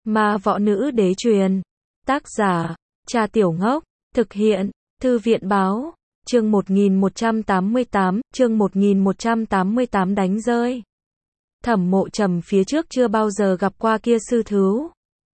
Ma võ nữ đế truyền. Tác giả, Cha Tiểu Ngốc. Thực hiện, Thư viện báo. Chương 1188 đánh rơi. Thẩm Mộ Trầm phía trước chưa bao giờ gặp qua kia sư thú.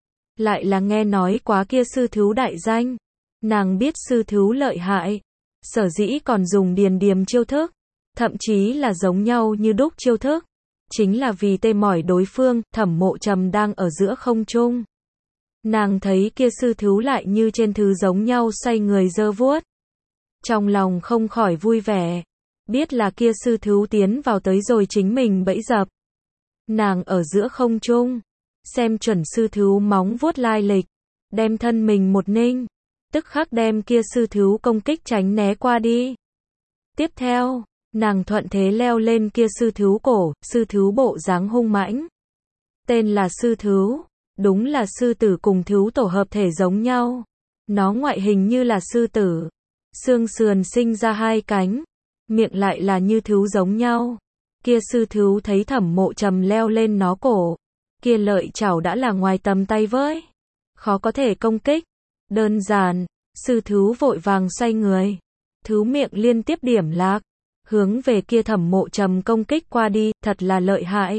Lại là nghe nói quá kia sư thú đại danh. Nàng biết sư thú lợi hại. Sở dĩ còn dùng điền điềm chiêu thức. Thậm chí là giống nhau như đúc chiêu thức. Chính là vì tê mỏi đối phương. Thẩm Mộ Trầm đang ở giữa không trung. Nàng thấy kia sư thú lại như trên thứ giống nhau xoay người giơ vuốt. Trong lòng không khỏi vui vẻ. Biết là kia sư thú tiến vào tới rồi chính mình bẫy dập. Nàng ở giữa không trung. Xem chuẩn sư thú móng vuốt lai lịch. Đem thân mình một ninh. Tức khắc đem kia sư thú công kích tránh né qua đi. Tiếp theo, nàng thuận thế leo lên kia sư thú cổ. Sư thú bộ dáng hung mãnh. Tên là sư thú. Đúng là sư tử cùng thú tổ hợp thể giống nhau. Nó ngoại hình như là sư tử. Xương sườn sinh ra hai cánh. Miệng lại là như thú giống nhau. Kia sư thú thấy Thẩm Mộ Trầm leo lên nó cổ. Kia lợi chảo đã là ngoài tầm tay với. Khó có thể công kích. Đơn giản, sư thú vội vàng xoay người. Thú miệng liên tiếp điểm lạc. Hướng về kia Thẩm Mộ Trầm công kích qua đi, thật là lợi hại.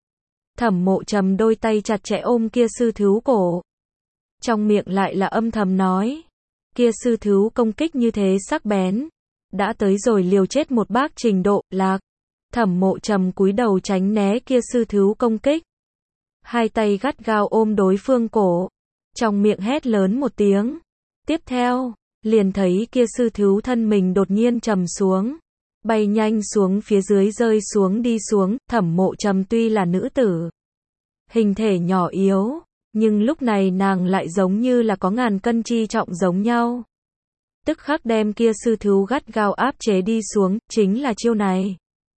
Thẩm Mộ Trầm đôi tay chặt chẽ ôm kia sư thú cổ. Trong miệng lại là âm thầm nói. Kia sư thú công kích như thế sắc bén. Đã tới rồi liều chết một bác trình độ, lạc. Thẩm Mộ Trầm cúi đầu tránh né kia sư thú công kích. Hai tay gắt gao ôm đối phương cổ. Trong miệng hét lớn một tiếng. Tiếp theo, liền thấy kia sư thú thân mình đột nhiên trầm xuống. Bay nhanh xuống phía dưới rơi xuống đi xuống. Thẩm Mộ Trầm tuy là nữ tử. Hình thể nhỏ yếu. Nhưng lúc này nàng lại giống như là có ngàn cân chi trọng giống nhau. Tức khắc đem kia sư thú gắt gao áp chế đi xuống. Chính là chiêu này.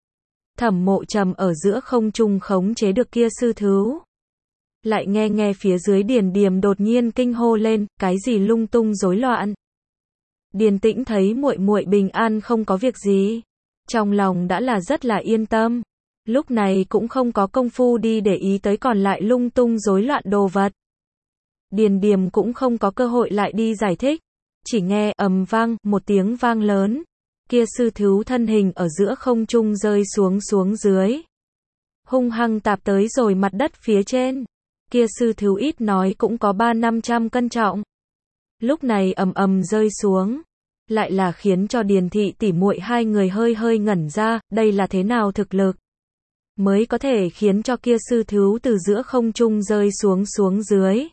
Thẩm Mộ Trầm ở giữa không trung khống chế được kia sư thú. Lại nghe phía dưới Điền Điềm đột nhiên kinh hô lên, cái gì lung tung rối loạn. Điền Tĩnh thấy muội muội bình an không có việc gì, trong lòng đã là rất là yên tâm. Lúc này cũng không có công phu đi để ý tới còn lại lung tung rối loạn đồ vật. Điền Điềm cũng không có cơ hội lại đi giải thích, chỉ nghe ầm vang, một tiếng vang lớn. Kia sư thú thân hình ở giữa không trung rơi xuống dưới. Hung hăng tạp tới rồi mặt đất phía trên. Kia sư thú ít nói cũng có 300-500 cân trọng. Lúc này ầm rơi xuống. Lại là khiến cho Điền thị tỷ muội hai người hơi ngẩn ra, đây là thế nào thực lực. Mới có thể khiến cho kia sư thú từ giữa không trung rơi xuống dưới.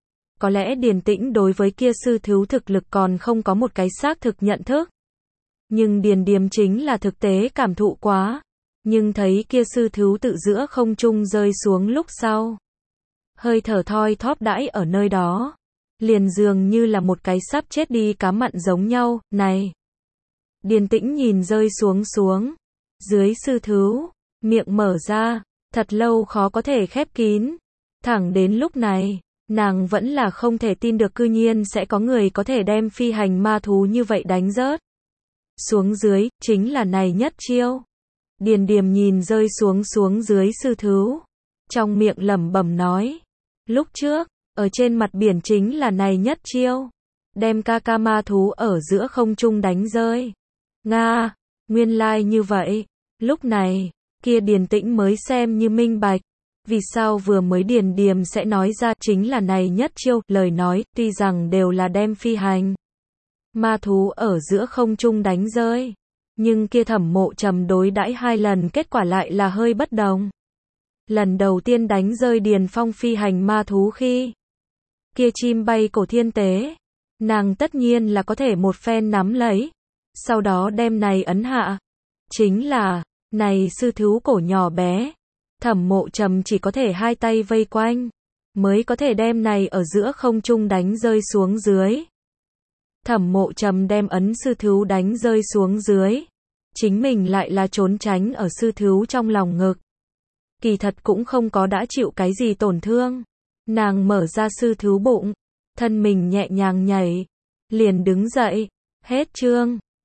Có lẽ Điền Tĩnh đối với kia sư thú thực lực còn không có một cái xác thực nhận thức. Nhưng Điền Điềm chính là thực tế cảm thụ quá. Nhưng thấy kia sư thú tự giữa không trung rơi xuống lúc sau. Hơi thở thoi thóp đãi ở nơi đó. Liền dường như là một cái sắp chết đi cá mặn giống nhau, này. Điền Tĩnh nhìn rơi xuống. Dưới sư thú, miệng mở ra, thật lâu khó có thể khép kín. Thẳng đến lúc này, nàng vẫn là không thể tin được cư nhiên sẽ có người có thể đem phi hành ma thú như vậy đánh rớt. Xuống dưới, chính là này nhất chiêu. Điền Điềm nhìn rơi xuống dưới sư thú. Trong miệng lẩm bẩm nói. Lúc trước, ở trên mặt biển chính là này nhất chiêu. Đem ca ma thú ở giữa không trung đánh rơi. Nga, nguyên lai như vậy. Lúc này, kia Điền Tĩnh mới xem như minh bạch. Vì sao vừa mới Điền Điềm sẽ nói ra chính là này nhất chiêu. Lời nói, tuy rằng đều là đem phi hành ma thú ở giữa không trung đánh rơi. Nhưng kia Thẩm Mộ Trầm đối đãi hai lần kết quả lại là hơi bất đồng. Lần đầu tiên đánh rơi Điền Phong phi hành ma thú khi kia chim bay cổ thiên tế, nàng tất nhiên là có thể một phen nắm lấy, sau đó đem này ấn hạ. Chính là, này sư thú cổ nhỏ bé, Thẩm Mộ Trầm chỉ có thể hai tay vây quanh, mới có thể đem này ở giữa không trung đánh rơi xuống dưới. Thẩm Mộ Trầm đem ấn sư thú đánh rơi xuống dưới. Chính mình lại là trốn tránh ở sư thú trong lòng ngực. Kỳ thật cũng không có đã chịu cái gì tổn thương. Nàng mở ra sư thú bụng. Thân mình nhẹ nhàng nhảy. Liền đứng dậy. Hết chương.